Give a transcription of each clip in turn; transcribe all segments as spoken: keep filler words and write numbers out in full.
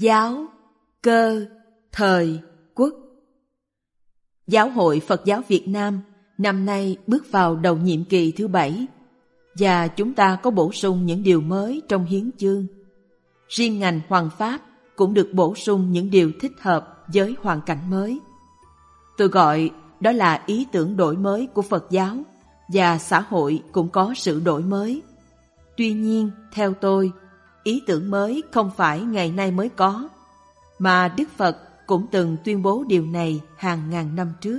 giáo, cơ, thời, quốc. Giáo hội Phật giáo Việt Nam năm nay bước vào đầu nhiệm kỳ thứ bảy, và chúng ta có bổ sung những điều mới trong hiến chương. Riêng ngành Hoằng Pháp cũng được bổ sung những điều thích hợp với hoàn cảnh mới. Tôi gọi đó là ý tưởng đổi mới của Phật giáo, và xã hội cũng có sự đổi mới. Tuy nhiên, theo tôi, ý tưởng mới không phải ngày nay mới có, mà Đức Phật cũng từng tuyên bố điều này hàng ngàn năm trước.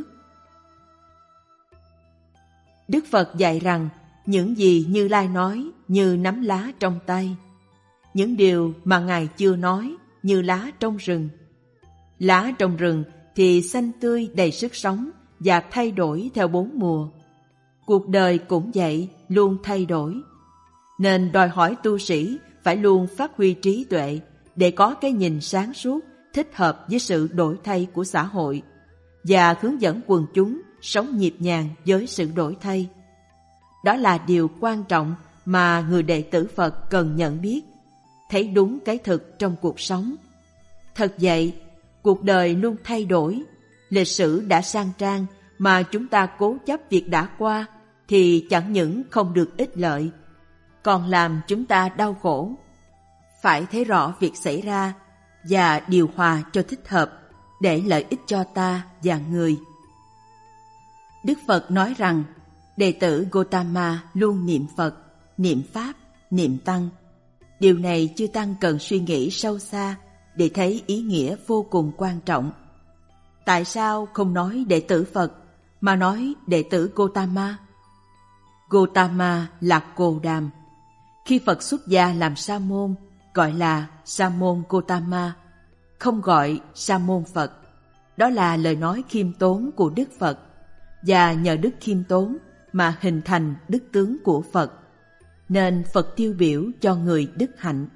Đức Phật dạy rằng những gì Như Lai nói như nắm lá trong tay. Những điều mà Ngài chưa nói như lá trong rừng. Lá trong rừng thì xanh tươi đầy sức sống và thay đổi theo bốn mùa. Cuộc đời cũng vậy, luôn thay đổi. Nên đòi hỏi tu sĩ phải luôn phát huy trí tuệ để có cái nhìn sáng suốt thích hợp với sự đổi thay của xã hội và hướng dẫn quần chúng sống nhịp nhàng với sự đổi thay. Đó là điều quan trọng mà người đệ tử Phật cần nhận biết, thấy đúng cái thực trong cuộc sống. Thật vậy, cuộc đời luôn thay đổi, lịch sử đã sang trang mà chúng ta cố chấp việc đã qua thì chẳng những không được ích lợi, còn làm chúng ta đau khổ. Phải thấy rõ việc xảy ra và điều hòa cho thích hợp để lợi ích cho ta và người. Đức Phật nói rằng đệ tử Gotama luôn niệm Phật, niệm Pháp, niệm Tăng. Điều này chư Tăng cần suy nghĩ sâu xa để thấy ý nghĩa vô cùng quan trọng. Tại sao không nói đệ tử Phật mà nói đệ tử Gotama? Gotama là Cồ Đàm. Khi Phật xuất gia làm Sa môn, gọi là Sa môn Gotama, không gọi Sa môn Phật. Đó là lời nói khiêm tốn của Đức Phật, và nhờ đức khiêm tốn mà hình thành đức tướng của Phật, nên Phật tiêu biểu cho người đức hạnh.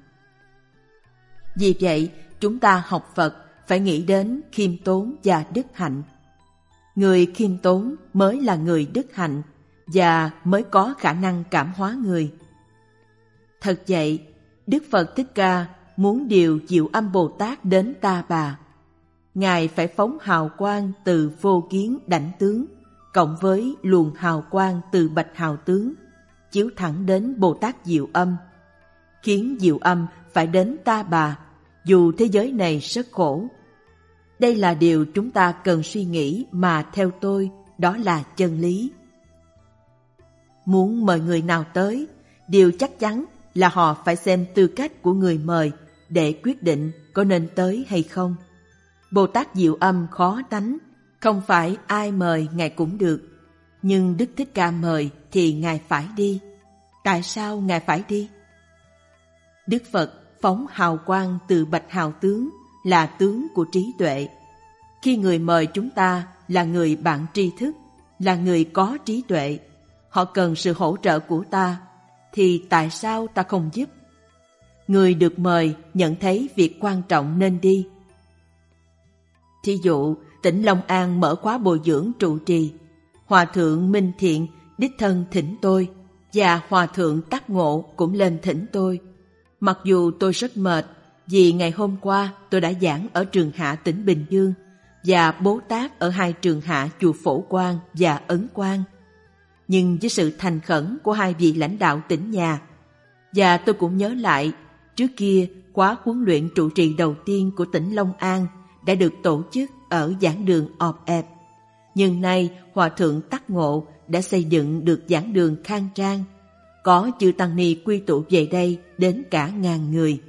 Vì vậy, chúng ta học Phật phải nghĩ đến khiêm tốn và đức hạnh. Người khiêm tốn mới là người đức hạnh và mới có khả năng cảm hóa người. Thật vậy, Đức Phật Thích Ca muốn điều Diệu Âm Bồ Tát đến Ta Bà. Ngài phải phóng hào quang từ Vô Kiến Đảnh Tướng cộng với luồng hào quang từ Bạch Hào Tướng, chiếu thẳng đến Bồ Tát Diệu Âm, khiến Diệu Âm phải đến Ta Bà, dù thế giới này rất khổ. Đây là điều chúng ta cần suy nghĩ mà theo tôi, đó là chân lý. Muốn mời người nào tới, điều chắc chắn là họ phải xem tư cách của người mời để quyết định có nên tới hay không. Bồ Tát Diệu Âm khó tánh, không phải ai mời Ngài cũng được. Nhưng Đức Thích Ca mời thì Ngài phải đi. Tại sao Ngài phải đi? Đức Phật phóng hào quang từ Bạch Hào Tướng là tướng của trí tuệ. Khi người mời chúng ta là người bạn tri thức, là người có trí tuệ, họ cần sự hỗ trợ của ta, thì tại sao ta không giúp? Người được mời nhận thấy việc quan trọng nên đi. Thí dụ, tỉnh Long An mở khóa bồi dưỡng trụ trì. Hòa thượng Minh Thiện đích thân thỉnh tôi, và Hòa thượng Tắc Ngộ cũng lên thỉnh tôi. Mặc dù tôi rất mệt, vì ngày hôm qua tôi đã giảng ở trường hạ tỉnh Bình Dương và bố tát ở hai trường hạ chùa Phổ Quang và Ấn Quang. Nhưng với sự thành khẩn của hai vị lãnh đạo tỉnh nhà, và tôi cũng nhớ lại, trước kia khóa huấn luyện trụ trì đầu tiên của tỉnh Long An đã được tổ chức ở giảng đường ọp ẹp. Nhưng nay Hòa thượng Tắc Ngộ đã xây dựng được giảng đường khang trang, có chư tăng ni quy tụ về đây đến cả ngàn người.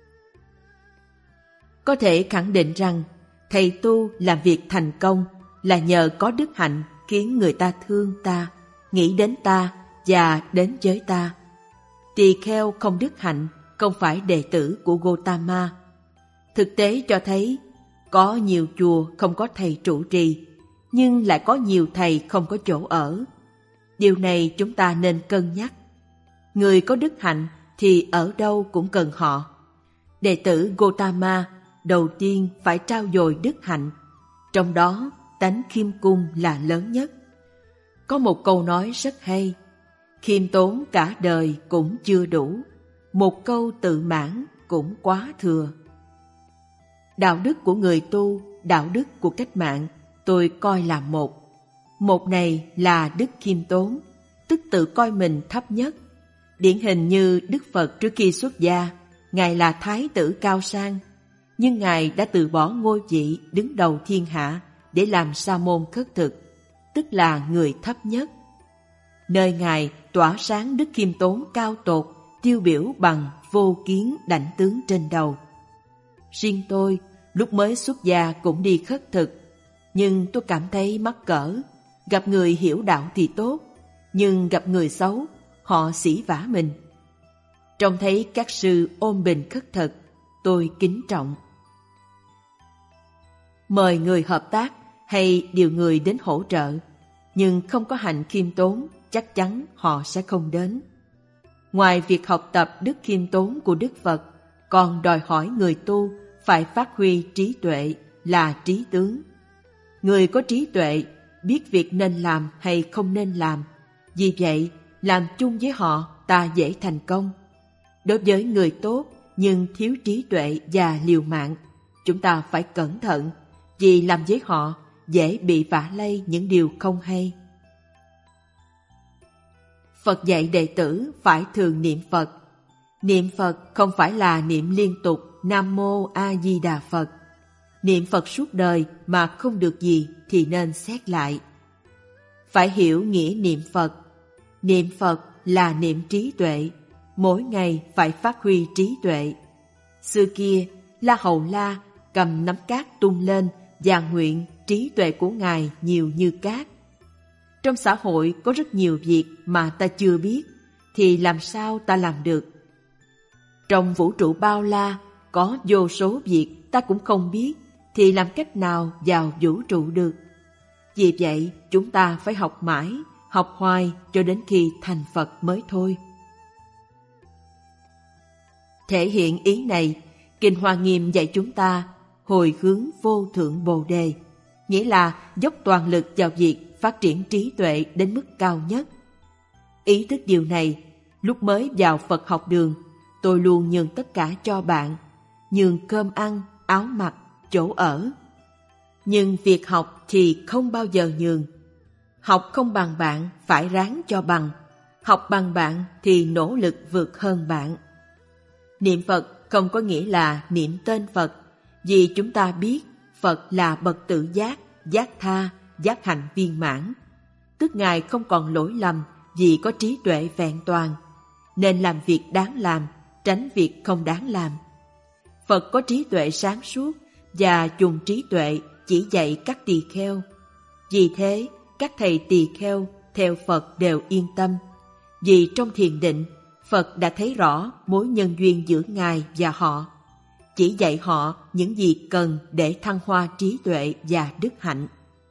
Có thể khẳng định rằng thầy tu làm việc thành công là nhờ có đức hạnh khiến người ta thương ta, nghĩ đến ta và đến với ta. Tỳ kheo không đức hạnh không phải đệ tử của Gotama. Thực tế cho thấy có nhiều chùa không có thầy trụ trì, nhưng lại có nhiều thầy không có chỗ ở. Điều này chúng ta nên cân nhắc. Người có đức hạnh thì ở đâu cũng cần họ. Đệ tử Gotama đầu tiên phải trau dồi đức hạnh, trong đó tánh khiêm cung là lớn nhất. Có một câu nói rất hay: khiêm tốn cả đời cũng chưa đủ, một câu tự mãn cũng quá thừa. Đạo đức của người tu, đạo đức của cách mạng, tôi coi là một. Một này là đức khiêm tốn, tức tự coi mình thấp nhất. Điển hình như Đức Phật trước khi xuất gia, Ngài là Thái tử cao sang, nhưng Ngài đã từ bỏ ngôi vị đứng đầu thiên hạ để làm sa môn khất thực, tức là người thấp nhất. Nơi Ngài tỏa sáng đức khiêm tốn cao tột, tiêu biểu bằng vô kiến đảnh tướng trên đầu. Riêng tôi, lúc mới xuất gia cũng đi khất thực, nhưng tôi cảm thấy mắc cỡ. Gặp người hiểu đạo thì tốt, nhưng gặp người xấu, họ sỉ vả mình. Trông thấy các sư ôm bình khất thực, tôi kính trọng. Mời người hợp tác hay điều người đến hỗ trợ, nhưng không có hạnh khiêm tốn, chắc chắn họ sẽ không đến. Ngoài việc học tập đức khiêm tốn của Đức Phật, còn đòi hỏi người tu phải phát huy trí tuệ là trí tướng. Người có trí tuệ biết việc nên làm hay không nên làm, vì vậy làm chung với họ ta dễ thành công. Đối với người tốt nhưng thiếu trí tuệ và liều mạng, chúng ta phải cẩn thận, vì làm với họ dễ bị vạ lây những điều không hay. Phật dạy đệ tử phải thường niệm Phật. Niệm Phật không phải là niệm liên tục Nam Mô A Di Đà Phật. Niệm Phật suốt đời mà không được gì thì nên xét lại. Phải hiểu nghĩa niệm Phật. Niệm Phật là niệm trí tuệ, mỗi ngày phải phát huy trí tuệ. Xưa kia, La Hầu La cầm nắm cát tung lên và nguyện trí tuệ của Ngài nhiều như cát. Trong xã hội có rất nhiều việc mà ta chưa biết, thì làm sao ta làm được? Trong vũ trụ bao la, có vô số việc ta cũng không biết, thì làm cách nào vào vũ trụ được? Vì vậy, chúng ta phải học mãi, học hoài cho đến khi thành Phật mới thôi. Thể hiện ý này, Kinh Hoa Nghiêm dạy chúng ta hồi hướng vô thượng Bồ Đề, nghĩa là dốc toàn lực vào việc phát triển trí tuệ đến mức cao nhất. Ý thức điều này, lúc mới vào Phật học đường, tôi luôn nhường tất cả cho bạn, nhường cơm ăn, áo mặc, chỗ ở. Nhưng việc học thì không bao giờ nhường. Học không bằng bạn, phải ráng cho bằng. Học bằng bạn thì nỗ lực vượt hơn bạn. Niệm Phật không có nghĩa là niệm tên Phật, vì chúng ta biết Phật là bậc tự giác, giác tha, giác hạnh viên mãn. Tức Ngài không còn lỗi lầm vì có trí tuệ vẹn toàn, nên làm việc đáng làm, tránh việc không đáng làm. Phật có trí tuệ sáng suốt và dùng trí tuệ chỉ dạy các tỳ kheo. Vì thế, các thầy tỳ kheo theo Phật đều yên tâm, vì trong thiền định, Phật đã thấy rõ mối nhân duyên giữa Ngài và họ, chỉ dạy họ những gì cần để thăng hoa trí tuệ và đức hạnh.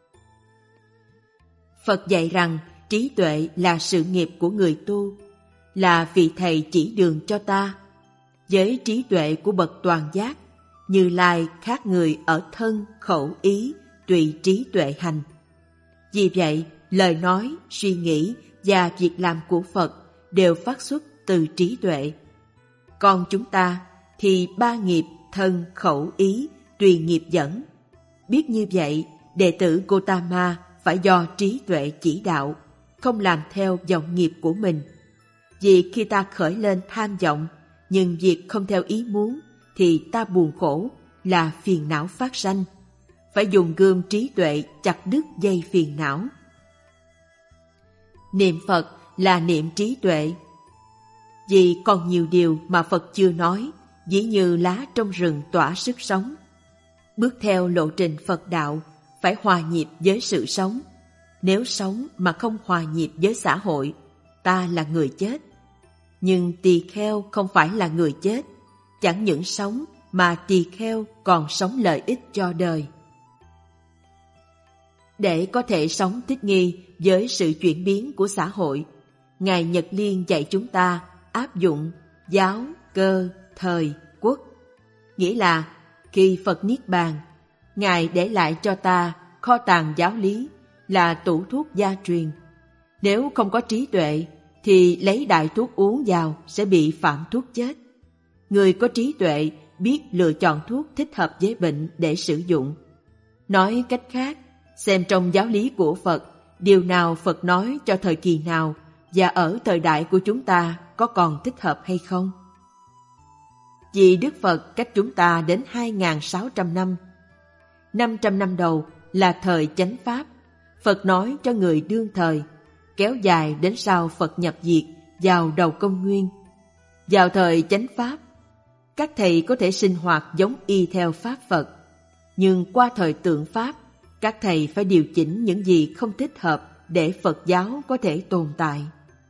Phật dạy rằng trí tuệ là sự nghiệp của người tu, là vị thầy chỉ đường cho ta. Với trí tuệ của bậc toàn giác, Như Lai khác người ở thân, khẩu, ý, tùy trí tuệ hành. Vì vậy, lời nói, suy nghĩ và việc làm của Phật đều phát xuất từ trí tuệ. Còn chúng ta thì ba nghiệp thân, khẩu, ý tùy nghiệp dẫn. Biết như vậy, đệ tử Gotama phải do trí tuệ chỉ đạo, không làm theo vọng nghiệp của mình. Vì khi ta khởi lên tham vọng, nhưng việc không theo ý muốn, thì ta buồn khổ, là phiền não phát sanh. Phải dùng gươm trí tuệ chặt đứt dây phiền não. Niệm Phật là niệm trí tuệ. Vì còn nhiều điều mà Phật chưa nói, ví như lá trong rừng tỏa sức sống. Bước theo lộ trình Phật đạo, phải hòa nhịp với sự sống. Nếu sống mà không hòa nhịp với xã hội, ta là người chết. Nhưng tỳ kheo không phải là người chết, chẳng những sống mà tỳ kheo còn sống lợi ích cho đời. Để có thể sống thích nghi với sự chuyển biến của xã hội, Ngài Nhật Liên dạy chúng ta áp dụng giáo, cơ, thời, quốc. Nghĩa là khi Phật Niết Bàn, Ngài để lại cho ta kho tàng giáo lý là tủ thuốc gia truyền. Nếu không có trí tuệ thì lấy đại thuốc uống vào sẽ bị phạm thuốc chết. Người có trí tuệ biết lựa chọn thuốc thích hợp với bệnh để sử dụng. Nói cách khác, xem trong giáo lý của Phật, điều nào Phật nói cho thời kỳ nào và ở thời đại của chúng ta có còn thích hợp hay không. Vì Đức Phật cách chúng ta đến hai nghìn sáu trăm năm. năm trăm năm đầu là thời chánh Pháp, Phật nói cho người đương thời, kéo dài đến sau Phật nhập diệt vào đầu công nguyên. Vào thời chánh Pháp, các thầy có thể sinh hoạt giống y theo Pháp Phật, nhưng qua thời tượng Pháp, các thầy phải điều chỉnh những gì không thích hợp để Phật giáo có thể tồn tại.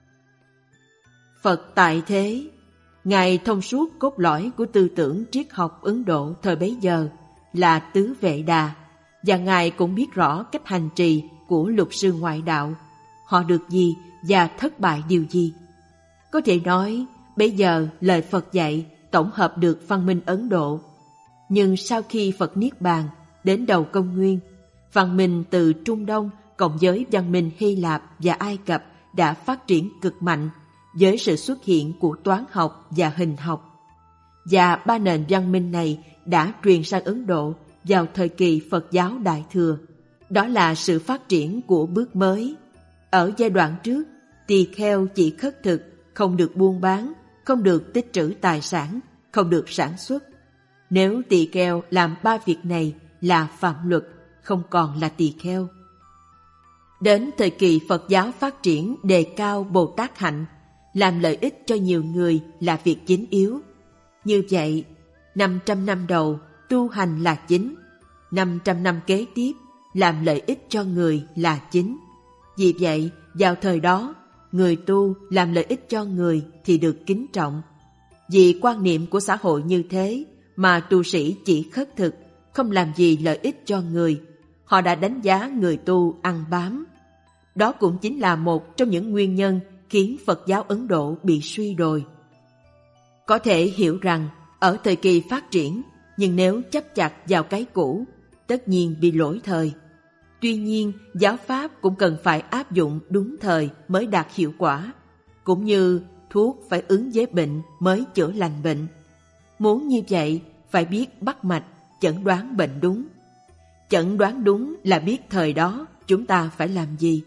Phật tại thế, Ngài thông suốt cốt lõi của tư tưởng triết học Ấn Độ thời bấy giờ là tứ vệ đà, và Ngài cũng biết rõ cách hành trì của lục sư ngoại đạo, họ được gì và thất bại điều gì. Có thể nói, bây giờ lời Phật dạy tổng hợp được văn minh Ấn Độ. Nhưng sau khi Phật Niết Bàn, đến đầu công nguyên, văn minh từ Trung Đông cộng với văn minh Hy Lạp và Ai Cập đã phát triển cực mạnh với sự xuất hiện của toán học và hình học. Và ba nền văn minh này đã truyền sang Ấn Độ vào thời kỳ Phật giáo Đại Thừa. Đó là sự phát triển của bước mới. Ở giai đoạn trước, tỳ kheo chỉ khất thực, không được buôn bán, không được tích trữ tài sản, không được sản xuất. Nếu tỳ kheo làm ba việc này là phạm luật, không còn là tỳ kheo. Đến thời kỳ Phật giáo phát triển đề cao Bồ Tát hạnh, làm lợi ích cho nhiều người là việc chính yếu. Như vậy, năm trăm năm đầu tu hành là chính, năm trăm năm kế tiếp làm lợi ích cho người là chính. Vì vậy, vào thời đó, người tu làm lợi ích cho người thì được kính trọng. Vì quan niệm của xã hội như thế mà tu sĩ chỉ khất thực, không làm gì lợi ích cho người, họ đã đánh giá người tu ăn bám. Đó cũng chính là một trong những nguyên nhân khiến Phật giáo Ấn Độ bị suy đồi. Có thể hiểu rằng ở thời kỳ phát triển, nhưng nếu chấp chặt vào cái cũ, tất nhiên bị lỗi thời. Tuy nhiên, giáo pháp cũng cần phải áp dụng đúng thời mới đạt hiệu quả, cũng như thuốc phải ứng với bệnh mới chữa lành bệnh. Muốn như vậy, phải biết bắt mạch, chẩn đoán bệnh đúng. Chẩn đoán đúng là biết thời đó chúng ta phải làm gì.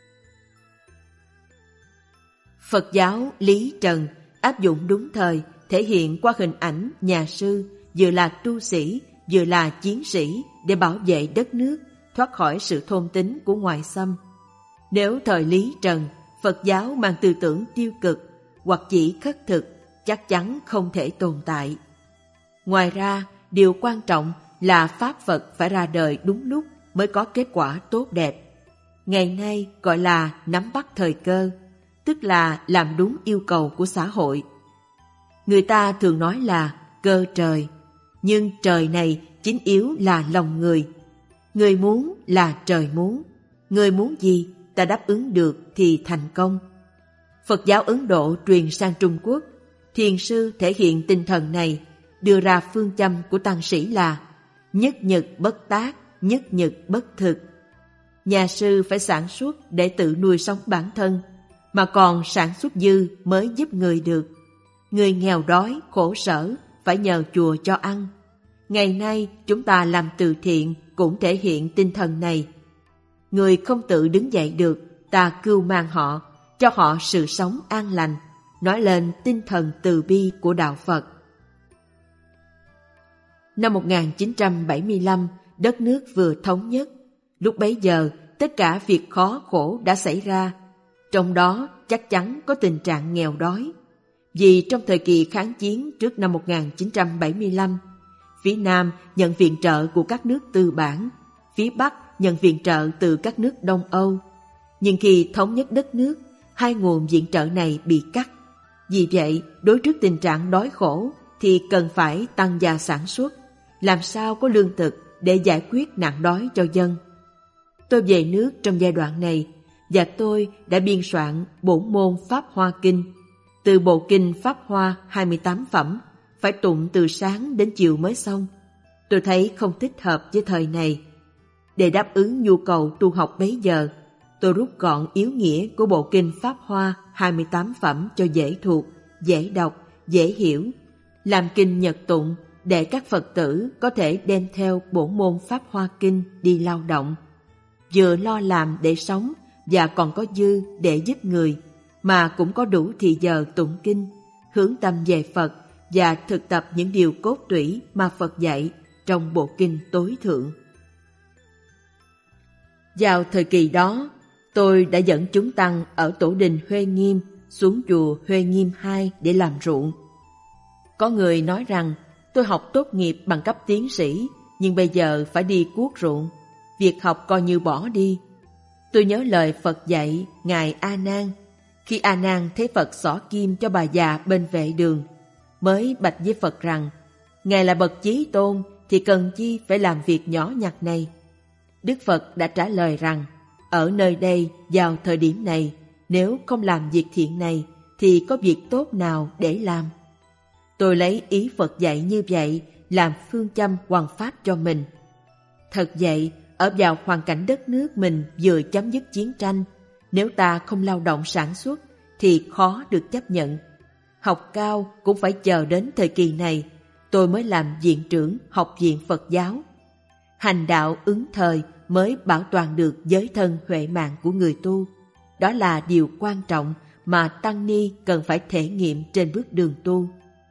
Phật giáo Lý Trần áp dụng đúng thời thể hiện qua hình ảnh nhà sư vừa là tu sĩ, vừa là chiến sĩ để bảo vệ đất nước, thoát khỏi sự thôn tính của ngoại xâm. Nếu thời Lý Trần, Phật giáo mang tư tưởng tiêu cực hoặc chỉ khất thực, chắc chắn không thể tồn tại. Ngoài ra, điều quan trọng là Pháp Phật phải ra đời đúng lúc mới có kết quả tốt đẹp. Ngày nay gọi là nắm bắt thời cơ, tức là làm đúng yêu cầu của xã hội. Người ta thường nói là cơ trời, nhưng trời này chính yếu là lòng người. Người muốn là trời muốn, người muốn gì ta đáp ứng được thì thành công. Phật giáo Ấn Độ truyền sang Trung Quốc, thiền sư thể hiện tinh thần này, đưa ra phương châm của tăng sĩ là nhất nhật bất tác, nhất nhật bất thực. Nhà sư phải sản xuất để tự nuôi sống bản thân, mà còn sản xuất dư mới giúp người được. Người nghèo đói, khổ sở phải nhờ chùa cho ăn. Ngày nay chúng ta làm từ thiện cũng thể hiện tinh thần này. Người không tự đứng dậy được, ta cưu mang họ, cho họ sự sống an lành, nói lên tinh thần từ bi của Đạo Phật. Năm một nghìn chín trăm bảy mươi lăm, đất nước vừa thống nhất. Lúc bấy giờ, tất cả việc khó khổ đã xảy ra. Trong đó chắc chắn có tình trạng nghèo đói. Vì trong thời kỳ kháng chiến trước năm một nghìn chín trăm bảy mươi lăm, phía Nam nhận viện trợ của các nước tư bản, phía Bắc nhận viện trợ từ các nước Đông Âu. Nhưng khi thống nhất đất nước, hai nguồn viện trợ này bị cắt. Vì vậy, đối trước tình trạng đói khổ thì cần phải tăng gia sản xuất, làm sao có lương thực để giải quyết nạn đói cho dân. Tôi về nước trong giai đoạn này, và tôi đã biên soạn bổn môn Pháp Hoa Kinh. Từ bộ kinh Pháp Hoa hai mươi tám phẩm, phải tụng từ sáng đến chiều mới xong. Tôi thấy không thích hợp với thời này. Để đáp ứng nhu cầu tu học bấy giờ, tôi rút gọn yếu nghĩa của bộ kinh Pháp Hoa hai mươi tám phẩm cho dễ thuộc, dễ đọc, dễ hiểu. Làm kinh Nhật tụng để các Phật tử có thể đem theo bổn môn Pháp Hoa Kinh đi lao động, vừa lo làm để sống và còn có dư để giúp người, mà cũng có đủ thì giờ tụng kinh, hướng tâm về Phật và thực tập những điều cốt tủy mà Phật dạy trong bộ kinh tối thượng. Vào thời kỳ đó, tôi đã dẫn chúng tăng ở tổ đình Huê Nghiêm xuống chùa Huê Nghiêm hai để làm ruộng. Có người nói rằng tôi học tốt nghiệp bằng cấp tiến sĩ, nhưng bây giờ phải đi cuốc ruộng, việc học coi như bỏ đi. Tôi nhớ lời Phật dạy Ngài A Nan, khi A Nan thấy Phật xỏ kim cho bà già bên vệ đường, mới bạch với Phật rằng Ngài là bậc chí tôn thì cần chi phải làm việc nhỏ nhặt này. Đức Phật đã trả lời rằng ở nơi đây vào thời điểm này, nếu không làm việc thiện này thì có việc tốt nào để làm. Tôi lấy ý Phật dạy như vậy làm phương châm hoằng pháp cho mình. Thật vậy, ở vào hoàn cảnh đất nước mình vừa chấm dứt chiến tranh, nếu ta không lao động sản xuất thì khó được chấp nhận. Học cao cũng phải chờ đến thời kỳ này, tôi mới làm viện trưởng Học viện Phật giáo. Hành đạo ứng thời mới bảo toàn được giới thân huệ mạng của người tu. Đó là điều quan trọng mà tăng ni cần phải thể nghiệm trên bước đường tu.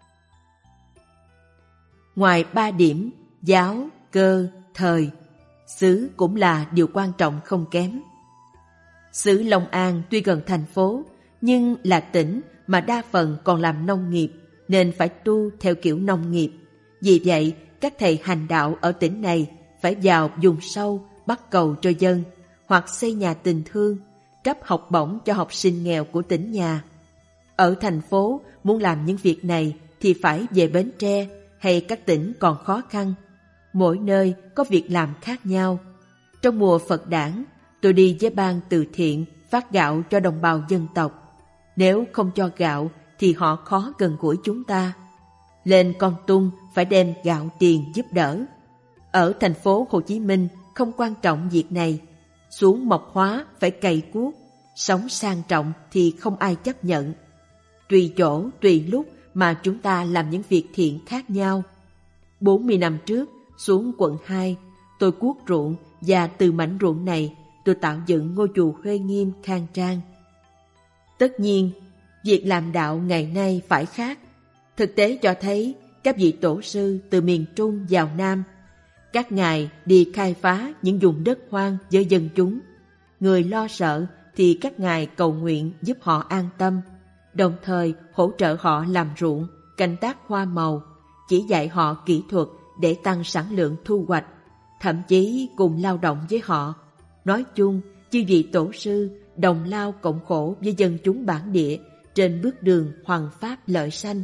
Ngoài ba điểm giáo, cơ, thời, xứ cũng là điều quan trọng không kém. Xứ Long An tuy gần thành phố, nhưng là tỉnh mà đa phần còn làm nông nghiệp, nên phải tu theo kiểu nông nghiệp. Vì vậy, các thầy hành đạo ở tỉnh này phải vào vùng sâu bắt cầu cho dân, hoặc xây nhà tình thương, cấp học bổng cho học sinh nghèo của tỉnh nhà. Ở thành phố, muốn làm những việc này thì phải về Bến Tre hay các tỉnh còn khó khăn. Mỗi nơi có việc làm khác nhau. Trong mùa Phật đản, tôi đi với ban từ thiện phát gạo cho đồng bào dân tộc. Nếu không cho gạo thì họ khó gần gũi chúng ta. Lên Kon Tum phải đem gạo tiền giúp đỡ. Ở thành phố Hồ Chí Minh không quan trọng việc này. Xuống Mộc Hóa phải cày cuốc, sống sang trọng thì không ai chấp nhận. Tùy chỗ, tùy lúc mà chúng ta làm những việc thiện khác nhau. bốn mươi năm trước, xuống quận hai, tôi cuốc ruộng và từ mảnh ruộng này tôi tạo dựng ngôi chùa Huê Nghiêm khang trang. Tất nhiên, việc làm đạo ngày nay phải khác. Thực tế cho thấy các vị tổ sư từ miền Trung vào Nam, các ngài đi khai phá những vùng đất hoang với dân chúng. Người lo sợ thì các ngài cầu nguyện giúp họ an tâm, đồng thời hỗ trợ họ làm ruộng, canh tác hoa màu, chỉ dạy họ kỹ thuật để tăng sản lượng thu hoạch, thậm chí cùng lao động với họ. Nói chung, chư vị tổ sư đồng lao cộng khổ với dân chúng bản địa trên bước đường hoằng pháp lợi sanh.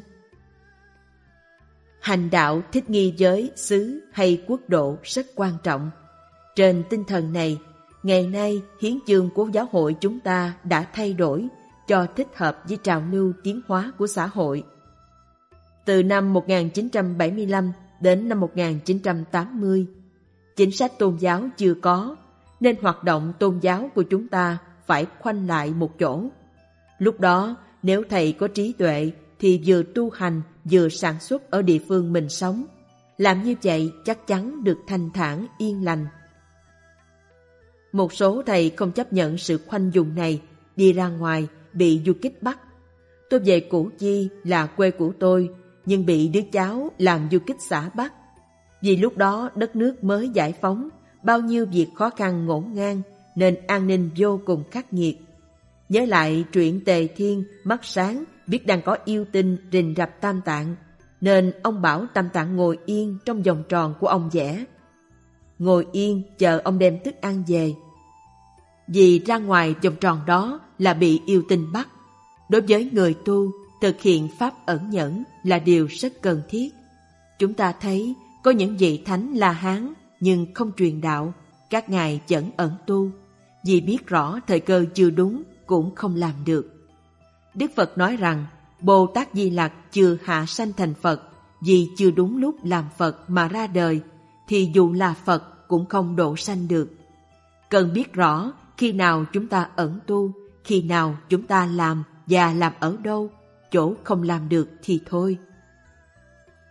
Hành đạo thích nghi với xứ hay quốc độ rất quan trọng. Trên tinh thần này, ngày nay hiến chương của giáo hội chúng ta đã thay đổi cho thích hợp với trào lưu tiến hóa của xã hội. Từ năm một nghìn chín trăm bảy mươi lăm đến năm một nghìn chín trăm tám mươi, chính sách tôn giáo chưa có, nên hoạt động tôn giáo của chúng ta phải khoanh lại một chỗ. Lúc đó, nếu thầy có trí tuệ thì vừa tu hành vừa sản xuất ở địa phương mình sống. Làm như vậy chắc chắn được thanh thản yên lành. Một số thầy không chấp nhận sự khoanh vùng này, đi ra ngoài bị du kích bắt. Tôi về Củ Chi là quê của tôi, nhưng bị đứa cháu làm du kích xã bắt. Vì lúc đó đất nước mới giải phóng, bao nhiêu việc khó khăn ngổn ngang, nên an ninh vô cùng khắc nghiệt. Nhớ lại truyện Tề Thiên mắt sáng biết đang có yêu tinh rình rập Tam Tạng, nên ông bảo Tam Tạng ngồi yên trong vòng tròn của ông vẽ. Ngồi yên chờ ông đem thức ăn về. Vì ra ngoài vòng tròn đó là bị yêu tinh bắt. Đối với người tu, thực hiện pháp ẩn nhẫn là điều rất cần thiết. Chúng ta thấy có những vị thánh La Hán nhưng không truyền đạo, các ngài vẫn ẩn tu. Vì biết rõ thời cơ chưa đúng cũng không làm được. Đức Phật nói rằng Bồ Tát Di Lặc chưa hạ sanh thành Phật vì chưa đúng lúc làm Phật mà ra đời, thì dù là Phật cũng không độ sanh được. Cần biết rõ khi nào chúng ta ẩn tu, khi nào chúng ta làm và làm ở đâu, chỗ không làm được thì thôi.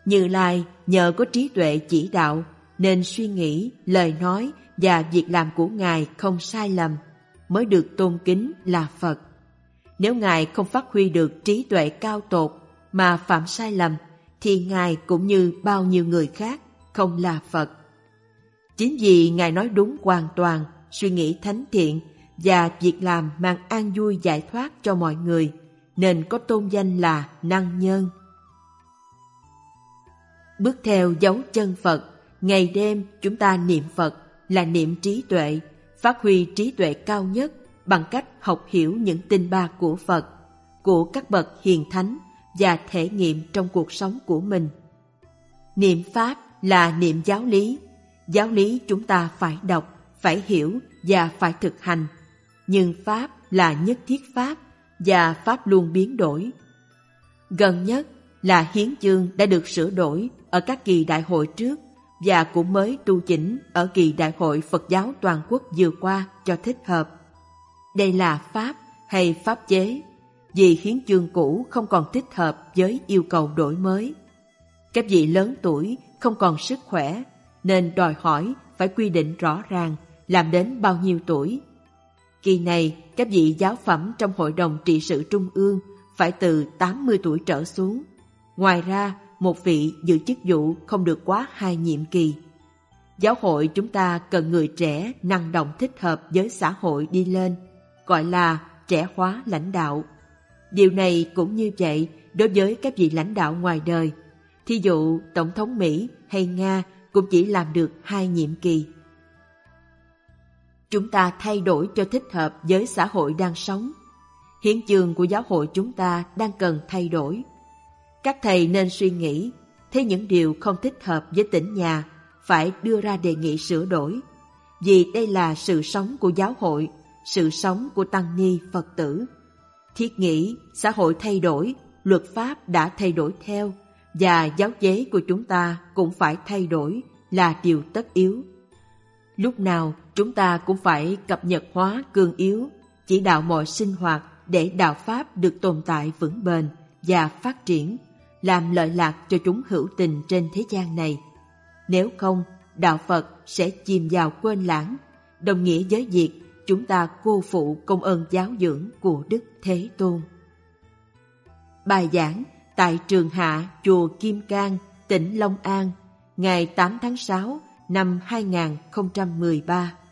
Như Lai nhờ có trí tuệ chỉ đạo nên suy nghĩ, lời nói và việc làm của Ngài không sai lầm, mới được tôn kính là Phật. Nếu Ngài không phát huy được trí tuệ cao tột mà phạm sai lầm, thì Ngài cũng như bao nhiêu người khác không là Phật. Chính vì Ngài nói đúng hoàn toàn, suy nghĩ thánh thiện và việc làm mang an vui giải thoát cho mọi người, nên có tôn danh là Năng Nhân. Bước theo dấu chân Phật, ngày đêm chúng ta niệm Phật là niệm trí tuệ, phát huy trí tuệ cao nhất bằng cách học hiểu những tinh ba của Phật, của các bậc hiền thánh và thể nghiệm trong cuộc sống của mình. Niệm Pháp là niệm giáo lý. Giáo lý chúng ta phải đọc, phải hiểu và phải thực hành. Nhưng Pháp là nhất thiết Pháp và Pháp luôn biến đổi. Gần nhất là hiến chương đã được sửa đổi ở các kỳ đại hội trước và cũng mới tu chỉnh ở kỳ đại hội Phật giáo toàn quốc vừa qua cho thích hợp. Đây là Pháp hay Pháp chế, vì hiến chương cũ không còn thích hợp với yêu cầu đổi mới. Các vị lớn tuổi không còn sức khỏe nên đòi hỏi phải quy định rõ ràng làm đến bao nhiêu tuổi. Kỳ này các vị giáo phẩm trong Hội đồng trị sự Trung ương phải từ tám mươi tuổi trở xuống. Ngoài ra, một vị giữ chức vụ không được quá hai nhiệm kỳ. Giáo hội chúng ta cần người trẻ năng động thích hợp với xã hội đi lên, gọi là trẻ hóa lãnh đạo. Điều này cũng như vậy đối với các vị lãnh đạo ngoài đời. Thí dụ Tổng thống Mỹ hay Nga cũng chỉ làm được hai nhiệm kỳ. Chúng ta thay đổi cho thích hợp với xã hội đang sống. Hiến chương của giáo hội chúng ta đang cần thay đổi. Các thầy nên suy nghĩ, thấy những điều không thích hợp với tỉnh nhà, phải đưa ra đề nghị sửa đổi. Vì đây là sự sống của giáo hội, sự sống của tăng ni Phật tử. Thiết nghĩ xã hội thay đổi, luật pháp đã thay đổi theo, và giáo chế của chúng ta cũng phải thay đổi là điều tất yếu. Lúc nào chúng ta cũng phải cập nhật hóa cương yếu, chỉ đạo mọi sinh hoạt để đạo Pháp được tồn tại vững bền và phát triển, làm lợi lạc cho chúng hữu tình trên thế gian này. Nếu không, đạo Phật sẽ chìm vào quên lãng, đồng nghĩa với việc chúng ta cô phụ công ơn giáo dưỡng của Đức Thế Tôn. Bài giảng tại Trường Hạ, chùa Kim Cang, tỉnh Long An, ngày tám tháng sáu năm hai nghìn không trăm mười ba.